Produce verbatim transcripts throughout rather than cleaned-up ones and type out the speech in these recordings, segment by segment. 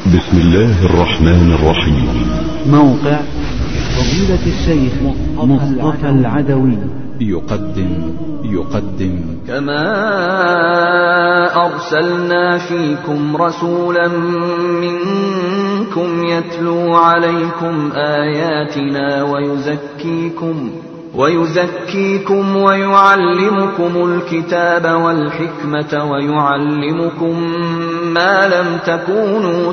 بسم الله الرحمن الرحيم. موقع فضيلة الشيخ مصطفى العدوي يقدم يقدم كما أرسلنا فيكم رسولا منكم يتلو عليكم آياتنا ويزكيكم ويزكيكم ويعلمكم الكتاب والحكمة ويعلمكم ما لم تكونوا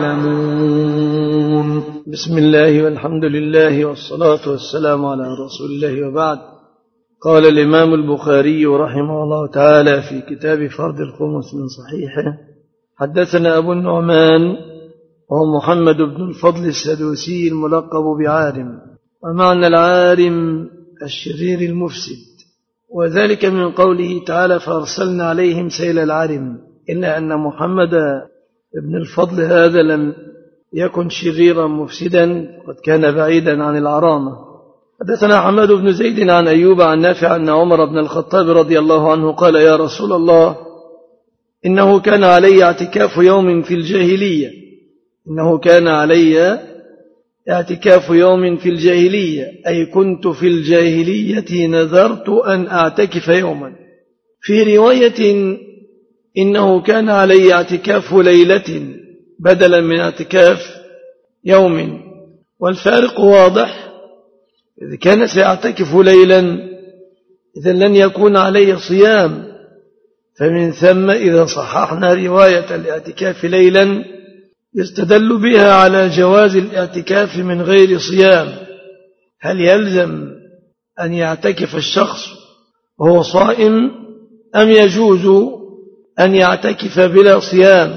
تعلمون. بسم الله والحمد لله والصلاة والسلام على رسول الله، وبعد. قال الإمام البخاري رحمه الله تعالى في كتاب فرض الخمس من صحيحه: حدثنا أبو النعمان وهو محمد بن الفضل السدوسي الملقب بعارم، ومعنى العارم الشرير المفسد، وذلك من قوله تعالى: فأرسلنا عليهم سيل العرم، إلا أن محمد بن الفضل هذا لم يكن شريرا مفسدا، قد كان بعيدا عن العرامة. حدثنا حماد بن زيد عن أيوب عن نافع أن عمر بن الخطاب رضي الله عنه قال: يا رسول الله، إنه كان علي اعتكاف يوم في الجاهلية إنه كان علي اعتكاف يوم في الجاهلية أي كنت في الجاهلية نذرت أن أعتكف يوما. في رواية إنه كان علي اعتكاف ليلة بدلا من اعتكاف يوم، والفارق واضح. إذا كان سيعتكف ليلا إذا لن يكون علي صيام، فمن ثم إذا صححنا رواية الاعتكاف ليلا يستدل بها على جواز الاعتكاف من غير صيام. هل يلزم أن يعتكف الشخص وهو صائم أم يجوز أن يعتكف بلا صيام؟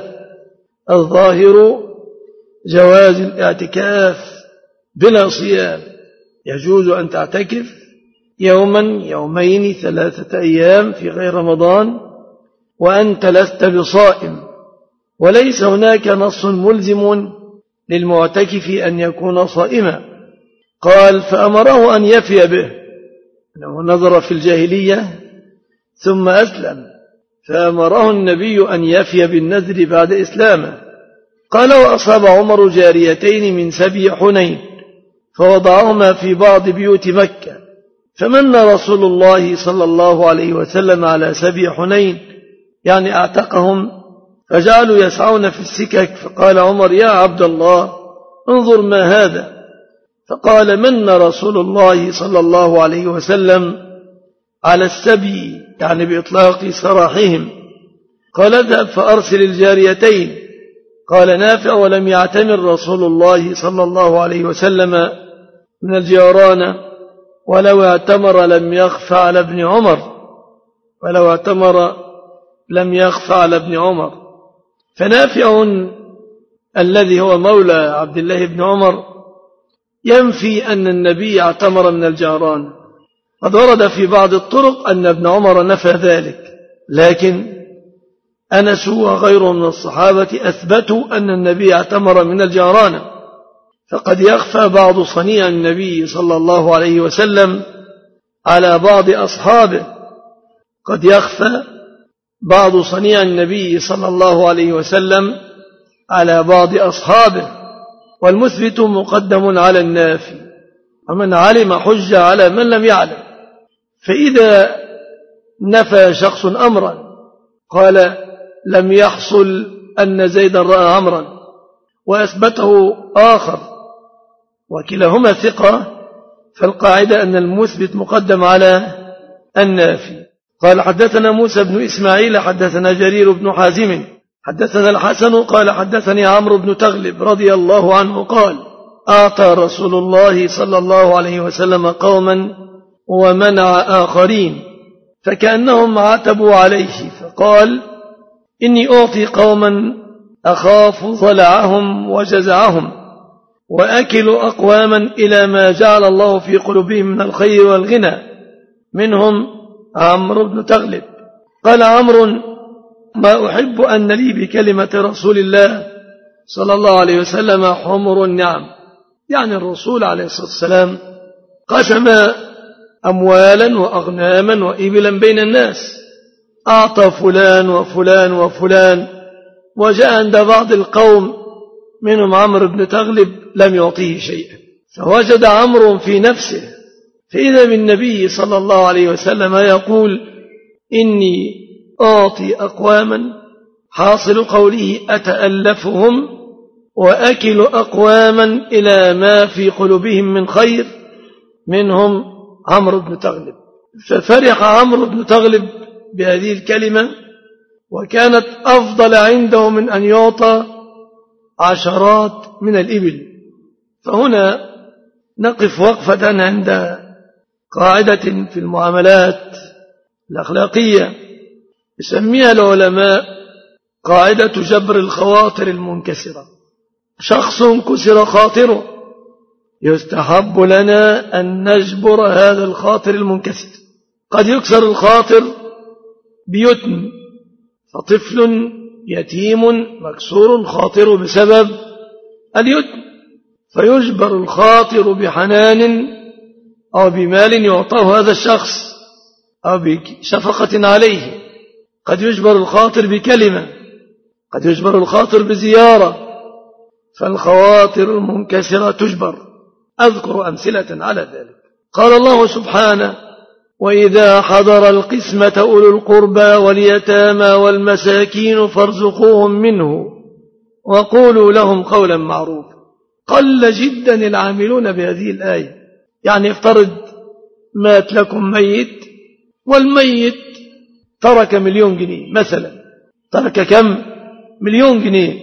الظاهر جواز الاعتكاف بلا صيام، يجوز أن تعتكف يوما يومين ثلاثة أيام في غير رمضان وأنت لست بصائم، وليس هناك نص ملزم للمعتكف أن يكون صائما. قال: فأمره أن يفي به، أنه نظر في الجاهلية ثم أسلم، فأمره النبي أن يفي بالنذر بعد إسلامه. قال: وأصاب عمر جاريتين من سبي حنين فوضعهما في بعض بيوت مكة، فمن رسول الله صلى الله عليه وسلم على سبي حنين، يعني أعتقهم، فجعلوا يسعون في السكك. فقال عمر: يا عبد الله، انظر ما هذا. فقال: من رسول الله صلى الله عليه وسلم على السبي، يعني بإطلاق سراحهم. قال: اذهب فأرسل الجاريتين. قال نافع: ولم يعتمر رسول الله صلى الله عليه وسلم من الجيران، ولو اعتمر لم يخف على ابن عمر ولو اعتمر لم يخف على ابن عمر. فنافع الذي هو مولى عبد الله بن عمر ينفي أن النبي اعتمر من الجيران. قد ورد في بعض الطرق أن ابن عمر نفى ذلك، لكن أنس وغيره من الصحابة أثبتوا أن النبي اعتمر من الجيران. فقد يخفى بعض صنيع النبي صلى الله عليه وسلم على بعض أصحابه قد يخفى بعض صنيع النبي صلى الله عليه وسلم على بعض أصحابه، والمثبت مقدم على النافي، ومن علم حج على من لم يعلم. فإذا نفى شخص أمرا قال: لم يحصل أن زيدا رأى عمرا، وأثبته آخر وكلاهما ثقة، فالقاعدة أن المثبت مقدم على النافي. قال: حدثنا موسى بن إسماعيل حدثنا جرير بن حازم حدثنا الحسن قال: حدثني عمرو بن تغلب رضي الله عنه قال: أعطى رسول الله صلى الله عليه وسلم قوما ومنع آخرين، فكأنهم عتبوا عليه، فقال: إني أعطي قوما أخاف ضلعهم وجزعهم، وأكل أقواما إلى ما جعل الله في قلوبهم من الخير والغنى، منهم عمرو بن تغلب. قال عمرو: ما أحب أن لي بكلمة رسول الله صلى الله عليه وسلم حمر النعم، يعني الرسول عليه الصلاة والسلام قسم أموالا وأغناما وإبلا بين الناس، أعطى فلان وفلان وفلان، وجاء عند بعض القوم منهم عمرو بن تغلب لم يعطيه شيئا، فوجد عمرو في نفسه فإذا بالنبي صلى الله عليه وسلم يقول إني أعطي أقواما، حاصل قوله أتألفهم وأكل أقواما إلى ما في قلوبهم من خير، منهم عمرو بن تغلب. ففرح عمرو بن تغلب بهذه الكلمة، وكانت أفضل عنده من أن يعطى عشرات من الإبل. فهنا نقف وقفة عند قاعدة في المعاملات الأخلاقية يسميها العلماء قاعدة جبر الخواطر المنكسرة. شخص كسر خاطره، يستحب لنا أن نجبر هذا الخاطر المنكسر. قد يكسر الخاطر بيتم، فطفل يتيم مكسور خاطره بسبب اليتم، فيجبر الخاطر بحنان أو بمال يعطاه هذا الشخص أو بشفقة عليه. قد يجبر الخاطر بكلمة، قد يجبر الخاطر بزيارة، فالخواطر المنكسرة تجبر. أذكر أمثلة على ذلك. قال الله سبحانه وإذا حضر القسمة أولو القربى واليتامى والمساكين فارزقوهم منه وقولوا لهم قولا معروفا. قل جدا العاملون بهذه الآية. يعني افترض مات لكم ميت، والميت ترك مليون جنيه مثلا، ترك كم؟ مليون جنيه،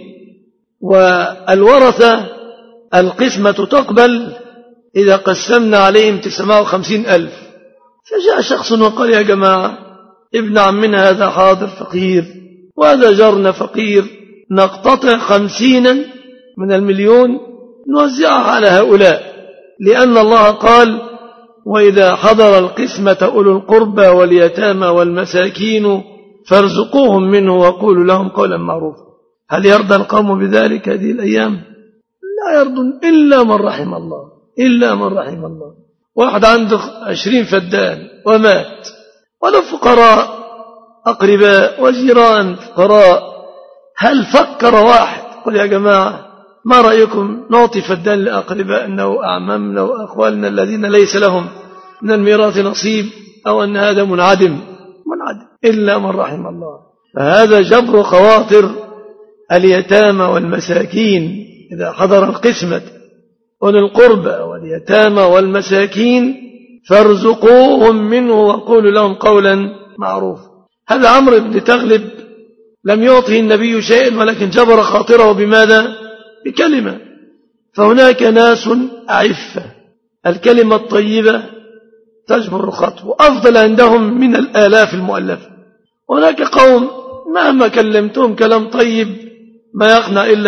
والورثة القسمة تقبل إذا قسمنا عليهم تسعمائة وخمسين ألف. فجاء شخص وقال يا جماعة ابن عمنا هذا حاضر فقير وهذا جارنا فقير، نقتطع خمسين من المليون نوزعها على هؤلاء، لأن الله قال وإذا حضر القسمة أولو القربى واليتامى والمساكين فارزقوهم منه وقولوا لهم قولا معروفا. هل يرضى القوم بذلك هذه الأيام؟ لا يرضون إلا من رحم الله، إلا من رحم الله. واحد عنده عشرين فدان ومات، ولو فقراء أقرباء وجيران فقراء، هل فكر واحد قل يا جماعة ما رأيكم نعطي فدان لأقربائنا وأعمامنا وأخوالنا الذين ليس لهم من الميراث نصيب، أو أن هذا منعدم؟ منعدم إلا من رحم الله. فهذا جبر خواطر اليتامى والمساكين إذا حضر القسمة أولي القربى واليتامى والمساكين فارزقوهم منه وقولوا لهم قولا معروفا. هذا عمرو بن تغلب لم يعطه النبي شيئا، ولكن جبر خاطره بماذا؟ بكلمة. فهناك ناس أعفة، الكلمة الطيبة تجبر الخاطر وأفضل عندهم من الآلاف المؤلفة. هناك قوم مهما كلمتهم كلام طيب ما يقنع إلا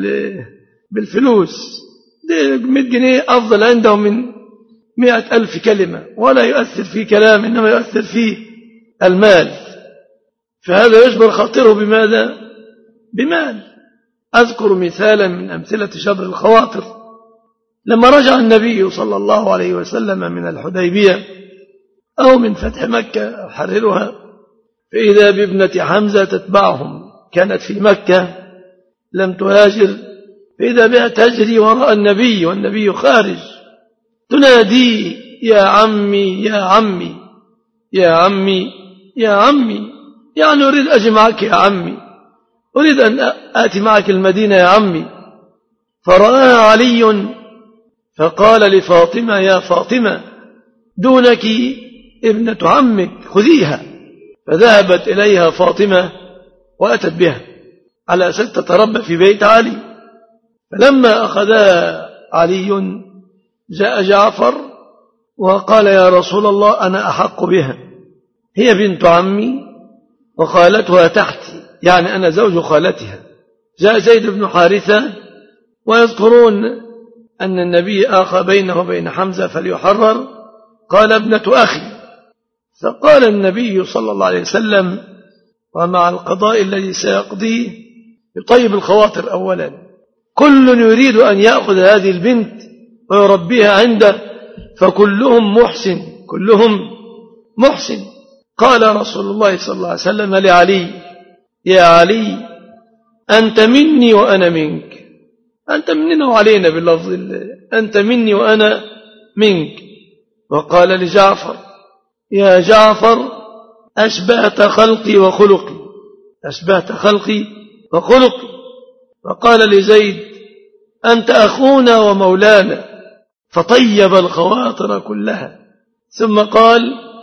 بالفلوس، مئة جنيه أفضل عندهم من مئة ألف كلمة، ولا يؤثر في كلام إنما يؤثر في المال. فهذا يجبر خاطره بماذا؟ بمال. أذكر مثالا من أمثلة جبر الخواطر. لما رجع النبي صلى الله عليه وسلم من الحديبية أو من فتح مكة أحررها، فإذا بابنة حمزة تتبعهم، كانت في مكة لم تهاجر، فإذا بها تجري وراء النبي والنبي خارج، تنادي يا عمي يا عمي يا عمي يا عمي، يعني أريد أجي معك يا عمي، أريد أن آتي معك المدينة يا عمي. فرآها علي فقال لفاطمة يا فاطمة دونك ابنة عمك خذيها. فذهبت إليها فاطمة وأتت بها على أساس تتربى في بيت علي. فلما أخذها علي جاء جعفر وقال يا رسول الله أنا أحق بها، هي بنت عمي وخالتها تحتي، يعني أنا زوج خالتها. جاء زيد بن حارثة ويذكرون أن النبي آخى بينه وبين حمزة فليحرر، قال ابنة أخي. فقال النبي صلى الله عليه وسلم ومع القضاء الذي سيقضيه يطيب الخواطر أولا، كل يريد أن يأخذ هذه البنت ويربيها عنده، فكلهم محسن، كلهم محسن. قال رسول الله صلى الله عليه وسلم لعلي يا علي أنت مني وأنا منك، أنت مننا وعلينا باللفظ أنت مني وأنا منك. وقال لجعفر يا جعفر أشبهت خلقي وخلقي أشبهت خلقي وخلقي. وقال لزيد أنت أخونا ومولانا، فطيب الخواطر كلها. ثم قال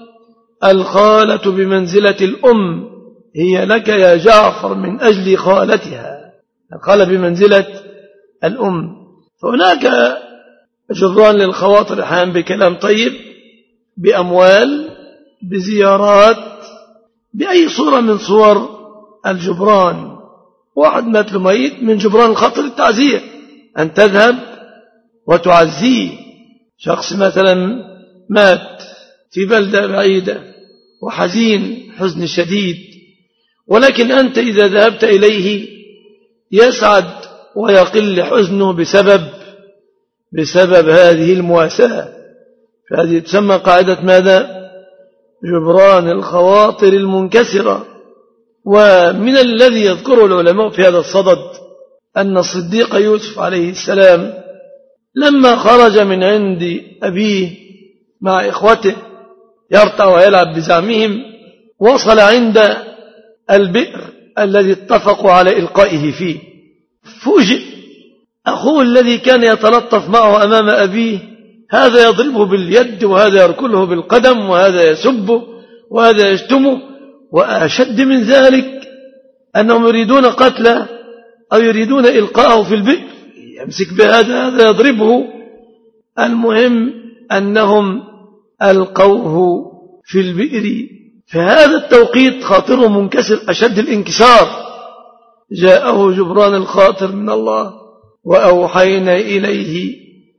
الخالة بمنزلة الأم، هي لك يا جعفر من أجل خالتها. الخالة بمنزلة الأم. فهناك جبران للخواطر أحيانا بكلام طيب، بأموال، بزيارات، بأي صورة من صور الجبران. واحد مات له ميت، من جبران الخاطر التعزية، أن تذهب وتعزيه. شخص مثلا مات في بلدة بعيدة وحزين حزن شديد، ولكن أنت إذا ذهبت إليه يسعد ويقل حزنه بسبب بسبب هذه المواساة. فهذه تسمى قاعدة ماذا؟ جبران الخواطر المنكسرة. ومن الذي يذكره العلماء في هذا الصدد أن الصديق يوسف عليه السلام لما خرج من عند أبيه مع إخوته يرتع ويلعب بزعمهم، وصل عند البئر الذي اتفقوا على إلقائه فيه. فوجئ أخوه الذي كان يتلطف معه أمام أبيه، هذا يضربه باليد وهذا يركله بالقدم وهذا يسبه وهذا يشتمه، وأشد من ذلك أنهم يريدون قتله أو يريدون إلقاءه في البئر، يمسك بهذا هذا يضربه. المهم أنهم ألقوه في البئر. في هذا التوقيت خاطره منكسر أشد الانكسار، جاءه جبران الخاطر من الله وأوحينا إليه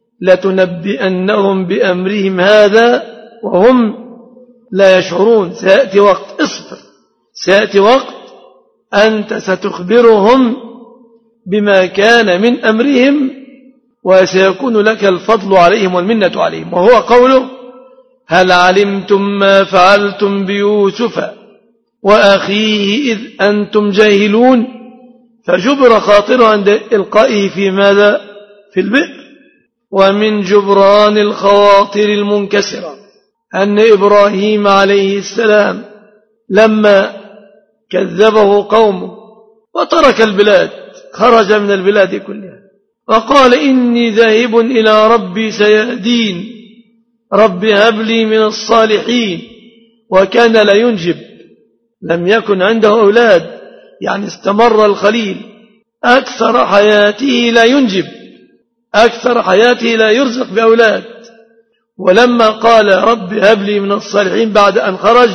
لتنبئنهم بأمرهم هذا وهم لا يشعرون. سيأتي وقت، اصبر، سيأتي وقت أنت ستخبرهم بما كان من أمرهم وسيكون لك الفضل عليهم والمنة عليهم. وهو قوله هل علمتم ما فعلتم بيوسف وأخيه إذ أنتم جاهلون. فجبر خاطره عند إلقائه في ماذا؟ في البئر. ومن جبران الخواطر المنكسرة أن إبراهيم عليه السلام لما كذبه قومه وترك البلاد، خرج من البلاد كلها وقال إني ذاهب إلى ربي سيهدين، رب هب لي من الصالحين. وكان لا ينجب، لم يكن عنده أولاد، يعني استمر الخليل أكثر حياته لا ينجب، أكثر حياته لا يرزق بأولاد. ولما قال رب هب لي من الصالحين بعد أن خرج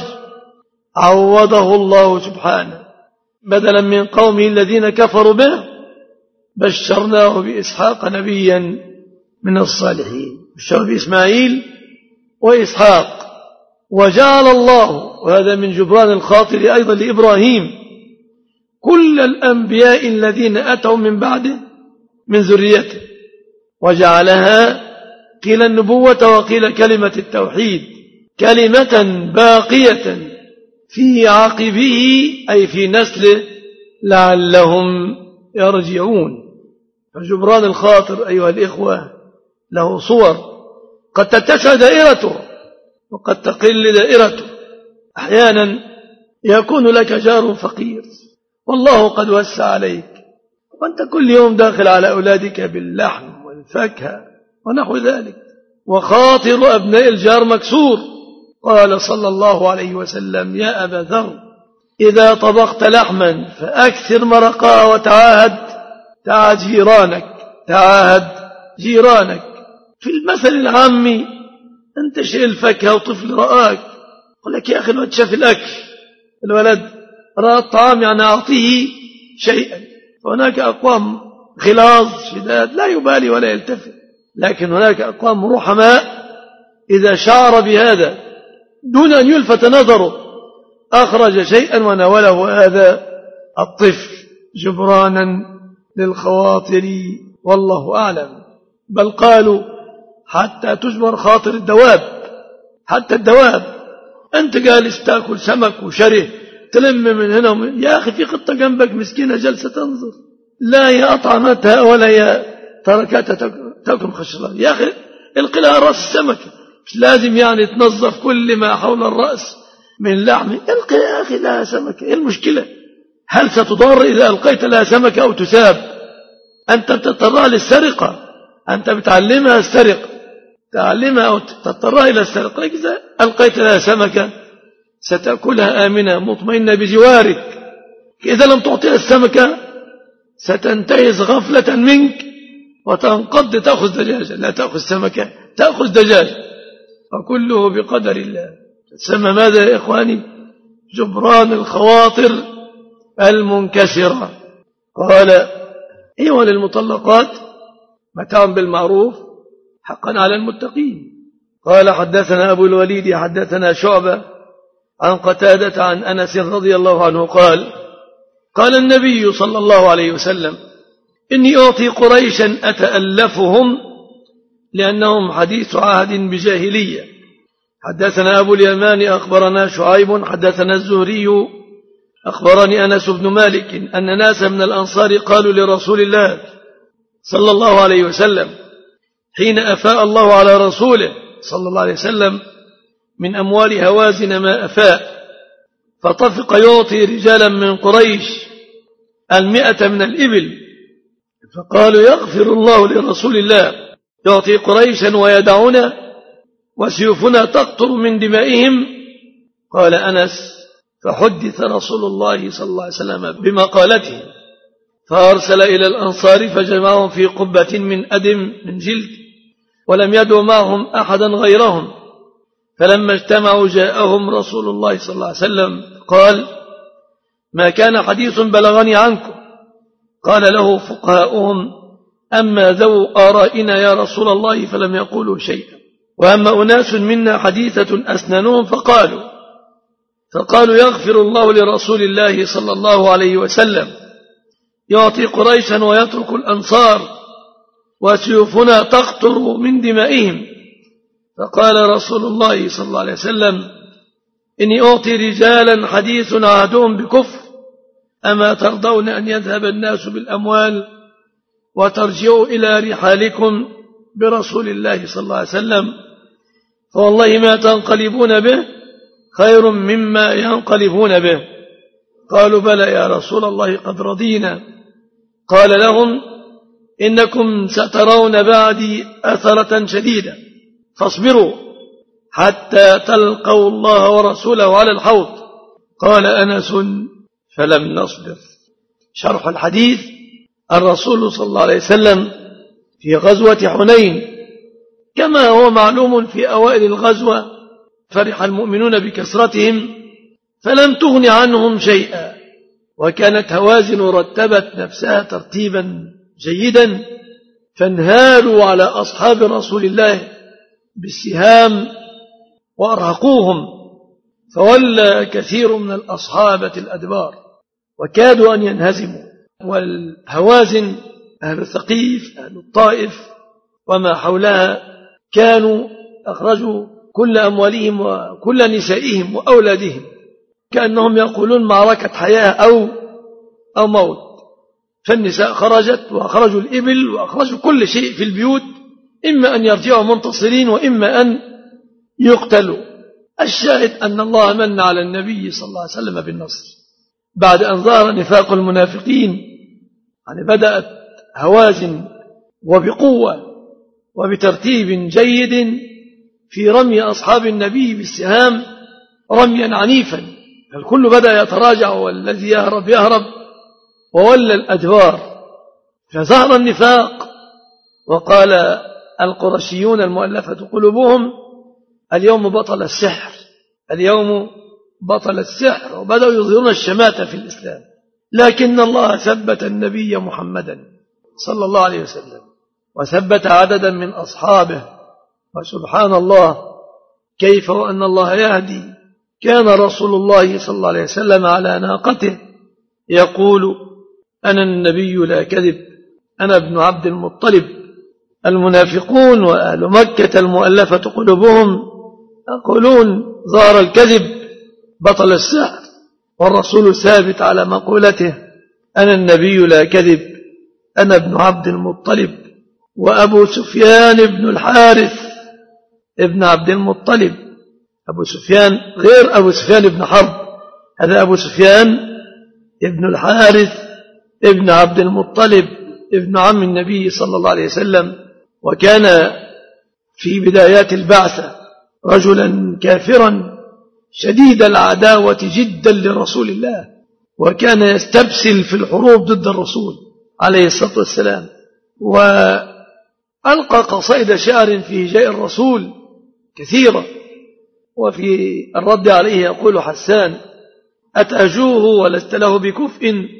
عوضه الله سبحانه، بدلا من قومه الذين كفروا به بشرناه بإسحاق نبيا من الصالحين، بشر بإسماعيل وإسحاق. وجعل الله، وهذا من جبران الخاطر أيضا لإبراهيم، كل الأنبياء الذين أتوا من بعده من ذريته، وجعلها قيل النبوة وقيل كلمة التوحيد كلمة باقية في عقبه أي في نسله لعلهم يرجعون. فجبران الخاطر أيها الإخوة له صور، قد تتسع دائرته وقد تقل دائرته. أحيانا يكون لك جار فقير والله قد وسع عليك، وأنت كل يوم داخل على أولادك باللحم والفاكهة ونحو ذلك، وخاطر أبناء الجار مكسور. قال صلى الله عليه وسلم يا أبا ذر إذا طبخت لحما فأكثر مرقها وتعاهد تعاهد جيرانك تعاهد جيرانك. في المثل العامي أنت شيء الفاكهة وطفل رآك قل لك يا أخي الولد شاف الأكل، الولد رأى الطعام يعني أعطيه شيئا. فهناك أقوام غلاظ شداد لا يبالي ولا يلتفت، لكن هناك أقوام رحماء إذا شعر بهذا دون أن يلفت نظره أخرج شيئا وناوله هذا الطفل جبرانا للخواطر، والله أعلم. بل قالوا حتى تجبر خاطر الدواب، حتى الدواب أنت جالس تأكل سمك وشره تلم من هنا ومن، يا أخي في قطة جنبك مسكينة جلسة تنظر، لا هي أطعمتها ولا هي تركتها تكن خشية الله. يا أخي القي لها رأس السمكة، مش لازم يعني تنظف كل ما حول الرأس من لحم. القي يا أخي لها سمكة، إيه المشكلة؟ هل ستضر إذا ألقيت لها سمكة أو تساب؟ أنت بتضطرها للسرقة، أنت بتعلمها السرقة، تعلمها أو تضطرها إلى السرقة. إذا ألقيت لها سمكة ستأكلها آمنة مطمئنة بجوارك. إذا لم تعطيها السمكة ستنتهز غفلة منك وتنقض تأخذ دجاجة، لا تأخذ سمكة، تأخذ دجاجة، وكله بقدر الله. تسمى ماذا يا إخواني؟ جبران الخواطر المنكسرة. قال إيوه للمطلقات متاع بالمعروف حقا على المتقين. قال حدثنا أبو الوليد حدثنا شعبة عن قتادة عن أنس رضي الله عنه قال قال النبي صلى الله عليه وسلم إني أعطي قريشا أتألفهم لأنهم حديث عهد بجاهلية. حدثنا أبو اليمان أخبرنا شعيب حدثنا الزهري أخبرني أنس بن مالك أن ناسا من الأنصار قالوا لرسول الله صلى الله عليه وسلم حين أفاء الله على رسوله صلى الله عليه وسلم من أموال هوازن ما أفاء، فطفق يعطي رجالا من قريش المئة من الإبل، فقالوا يغفر الله لرسول الله يعطي قريشا ويدعنا وسيوفنا تقطر من دمائهم. قال أنس فحدث رسول الله صلى الله عليه وسلم بمقالته، فأرسل إلى الأنصار فجمعهم في قبة من أدم من جلد، ولم يدعو معهم أحدا غيرهم. فلما اجتمعوا جاءهم رسول الله صلى الله عليه وسلم قال ما كان حديث بلغني عنكم. قال له فقهاؤهم أما ذو آرائنا يا رسول الله فلم يقولوا شيئا، وأما أناس منا حديثة أسنانهم فقالوا فقالوا يغفر الله لرسول الله صلى الله عليه وسلم يعطي قريشا ويترك الأنصار وسيوفنا تقطر من دمائهم. فقال رسول الله صلى الله عليه وسلم إني أعطي رجالا حديث عهدهم بكفر، أما ترضون أن يذهب الناس بالأموال وترجعوا إلى رحالكم برسول الله صلى الله عليه وسلم، فوالله ما تنقلبون به خير مما ينقلبون به. قالوا بلى يا رسول الله قد رضينا. قال لهم إنكم سترون بعدي أثرة شديدة فاصبروا حتى تلقوا الله ورسوله على الحوض. قال أنس فلم نصبر. شرح الحديث الرسول صلى الله عليه وسلم في غزوة حنين كما هو معلوم في أوائل الغزوة فرح المؤمنون بكثرتهم فلم تغن عنهم شيئا، وكانت هوازن رتبت نفسها ترتيبا جيدا، فانهالوا على أصحاب رسول الله بالسهام وأرهقوهم، فولى كثير من الأصحابة الأدبار وكادوا أن ينهزموا. والهوازن أهل الثقيف أهل الطائف وما حولها كانوا أخرجوا كل أموالهم وكل نسائهم وأولادهم، كأنهم يقولون معركة حياة أو أو موت. فالنساء خرجت وأخرجوا الإبل وأخرجوا كل شيء في البيوت، إما أن يرجعوا منتصرين وإما أن يقتلوا. الشاهد أن الله من على النبي صلى الله عليه وسلم بالنصر بعد أن ظهر نفاق المنافقين. يعني بدأت هوازن وبقوة وبترتيب جيد في رمي أصحاب النبي بالسهام رميا عنيفا، الكل بدأ يتراجع والذي يهرب يهرب وولى الأدبار. فظهر النفاق وقال القرشيون المؤلفة قلوبهم اليوم بطل السحر، اليوم بطل السحر، وبدأوا يظهرون الشماتة في الإسلام. لكن الله ثبت النبي محمدا صلى الله عليه وسلم وثبت عددا من أصحابه، وسبحان الله كيف وأن الله يهدي. كان رسول الله صلى الله عليه وسلم على ناقته يقول أنا النبي لا كذب، أنا ابن عبد المطلب. المنافقون وأهل مكة المؤلفة قلوبهم يقولون ظهر الكذب بطل السحر، والرسول ثابت على مقولته أنا النبي لا كذب، أنا ابن عبد المطلب. وأبو سفيان بن الحارث ابن عبد المطلب. أبو سفيان غير أبو سفيان بن حرب، هذا أبو سفيان ابن الحارث ابن عبد المطلب ابن عم النبي صلى الله عليه وسلم، وكان في بدايات البعثة رجلا كافرا شديد العداوة جدا لرسول الله، وكان يستبسل في الحروب ضد الرسول عليه الصلاة والسلام، وألقى قصائد شعر في هجاء الرسول كثيرة. وفي الرد عليه يقول حسان: أتأجوه ولست له بكفء،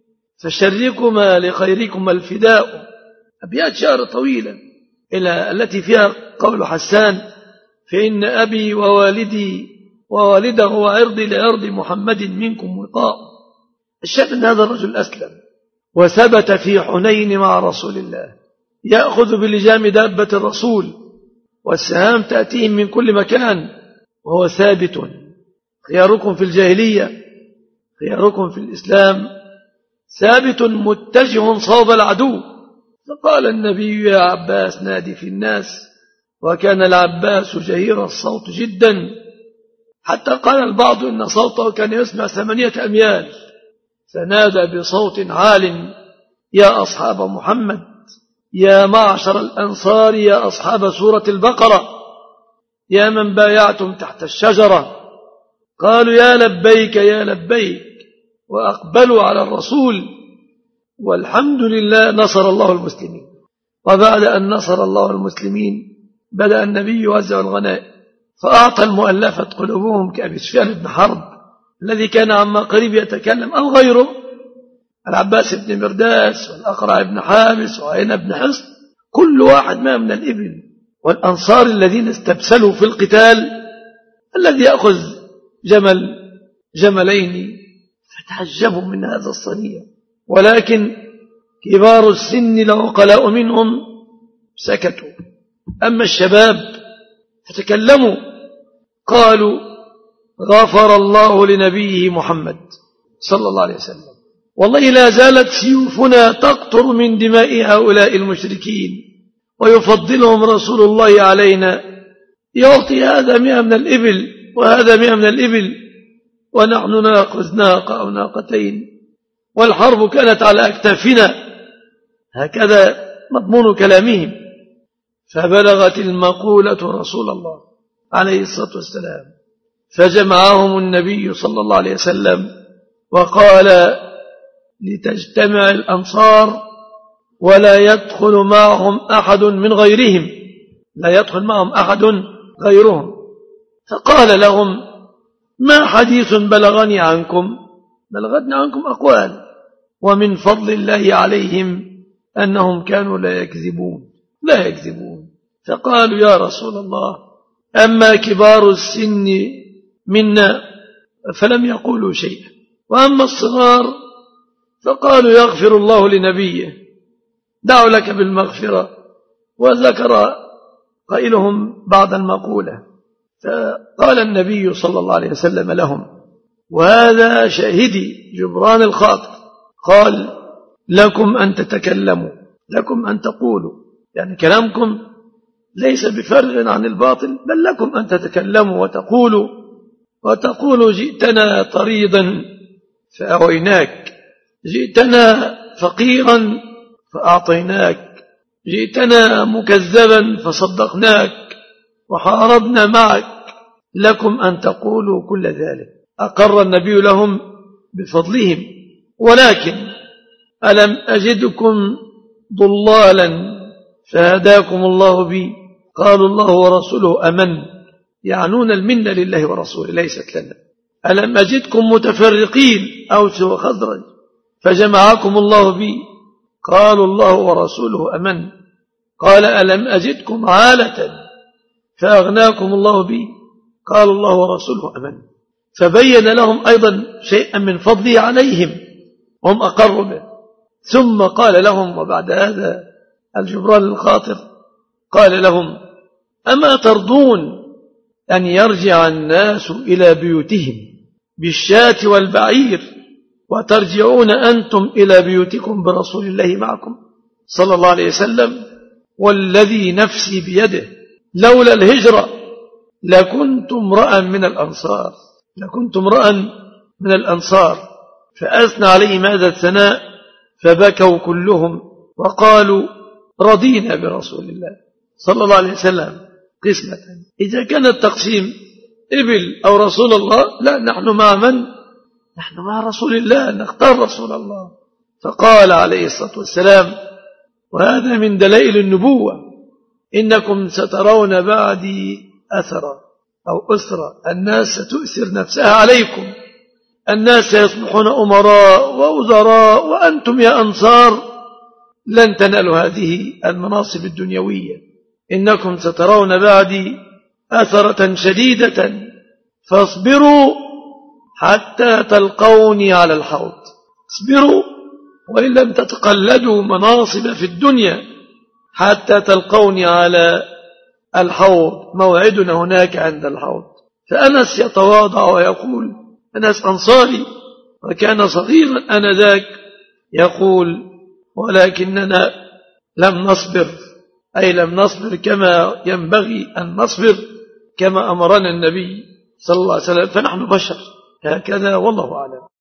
فشركما لخيركما الفداء. أبيات شعر طويلة إلى التي فيها قول حسان: فإن أبي ووالدي ووالده وعرضي لعرض محمد منكم وقاء. الشأن أن هذا الرجل أسلم وثبت في حنين مع رسول الله، يأخذ بلجام دابة الرسول والسهام تأتيهم من كل مكان، وهو ثابت. خياركم في الجاهلية خياركم في الإسلام، ثابت متجه صوب العدو. فقال النبي: يا عباس نادي في الناس. وكان العباس جهير الصوت جدا، حتى قال البعض إن صوته كان يسمع ثمانية أميال. فنادى بصوت عال: يا أصحاب محمد، يا معشر الأنصار، يا أصحاب سورة البقرة، يا من بايعتم تحت الشجرة. قالوا: يا لبيك يا لبيك، وأقبلوا على الرسول. والحمد لله نصر الله المسلمين. وبعد أن نصر الله المسلمين بدأ النبي يوزع الغنائم، فأعطى المؤلفة قلوبهم كأبي سفيان بن حرب الذي كان عما قريب يتكلم، أو غيره، العباس بن مرداس والأقرع بن حابس وعين بن حصن، كل واحد ما من الإبل. والأنصار الذين استبسلوا في القتال الذي يأخذ جمل جملين، فتعجبوا من هذا الصنيع. ولكن كبار السن العقلاء منهم سكتوا، أما الشباب فتكلموا، قالوا: غفر الله لنبيه محمد صلى الله عليه وسلم، والله لا زالت سيوفنا تقطر من دماء هؤلاء المشركين، ويفضلهم رسول الله علينا، يعطي هذا مئة من الإبل وهذا مئة من الإبل، ونحن نأخذ ناقة أو ناقتين، والحرب كانت على أكتافنا. هكذا مضمون كلامهم. فبلغت المقولة رسول الله عليه الصلاة والسلام، فجمعهم النبي صلى الله عليه وسلم وقال: لتجتمع الأنصار ولا يدخل معهم أحد من غيرهم، لا يدخل معهم أحد غيرهم. فقال لهم: ما حديث بلغني عنكم؟ بلغتني عنكم أقوال، ومن فضل الله عليهم أنهم كانوا لا يكذبون لا يكذبون. فقالوا: يا رسول الله، أما كبار السن منا فلم يقولوا شيئا، وأما الصغار فقالوا: يغفر الله لنبيه، دعوا لك بالمغفرة. وذكر قائلهم بعض المقولة. فقال النبي صلى الله عليه وسلم لهم، وهذا شاهدي جبران الخاطر، قال: لكم أن تتكلموا، لكم أن تقولوا، يعني كلامكم ليس بفرغ عن الباطل، بل لكم أن تتكلموا وتقولوا وتقولوا جئتنا طريدا فأويناك، جئتنا فقيرا فأعطيناك، جئتنا مكذبا فصدقناك، وحاربنا معك، لكم أن تقولوا كل ذلك. أقر النبي لهم بفضلهم. ولكن ألم أجدكم ضلالا فهداكم الله بي؟ قالوا: الله ورسوله أمن، يعنون المنة لله ورسوله ليست لنا. ألم أجدكم متفرقين أوس وخزرج فجمعكم الله بي؟ قالوا: الله ورسوله أمن. قال: ألم أجدكم عالة فأغناكم الله بي؟ قالوا: الله ورسوله أمن. فبين لهم أيضا شيئا من فضله عليهم، هم أقروا به. ثم قال لهم، وبعد هذا الجبران الخاطر قال لهم: أما ترضون أن يرجع الناس إلى بيوتهم بالشاة والبعير، وترجعون أنتم إلى بيوتكم برسول الله معكم صلى الله عليه وسلم؟ والذي نفسي بيده لولا الهجرة لكنت امرأ من الأنصار لكنت امرأ من الأنصار فأثنى عليهم هذا الثناء فبكوا كلهم وقالوا رضينا برسول الله صلى الله عليه وسلم قسمة. إذا كان التقسيم إبل أو رسول الله، لا، نحن مع من؟ نحن مع رسول الله، نختار رسول الله. فقال عليه الصلاة والسلام، وهذا من دلائل النبوة: إنكم سترون بعدي أثرا أو أسرا، الناس ستؤثر نفسها عليكم، الناس يصبحون أمراء ووزراء، وأنتم يا أنصار لن تنالوا هذه المناصب الدنيوية. إنكم سترون بعدي أثرة شديدة فاصبروا حتى تلقوني على الحوض. اصبروا وإن لم تتقلدوا مناصب في الدنيا حتى تلقوني على الحوض، موعدنا هناك عند الحوض. فأنس يتواضع ويقول، أنس أنصاري وكان صغيرا آنذاك، يقول: ولكننا لم نصبر، أي لم نصبر كما ينبغي أن نصبر، كما أمرنا النبي صلى الله عليه وسلم، فنحن بشر هكذا، والله أعلم.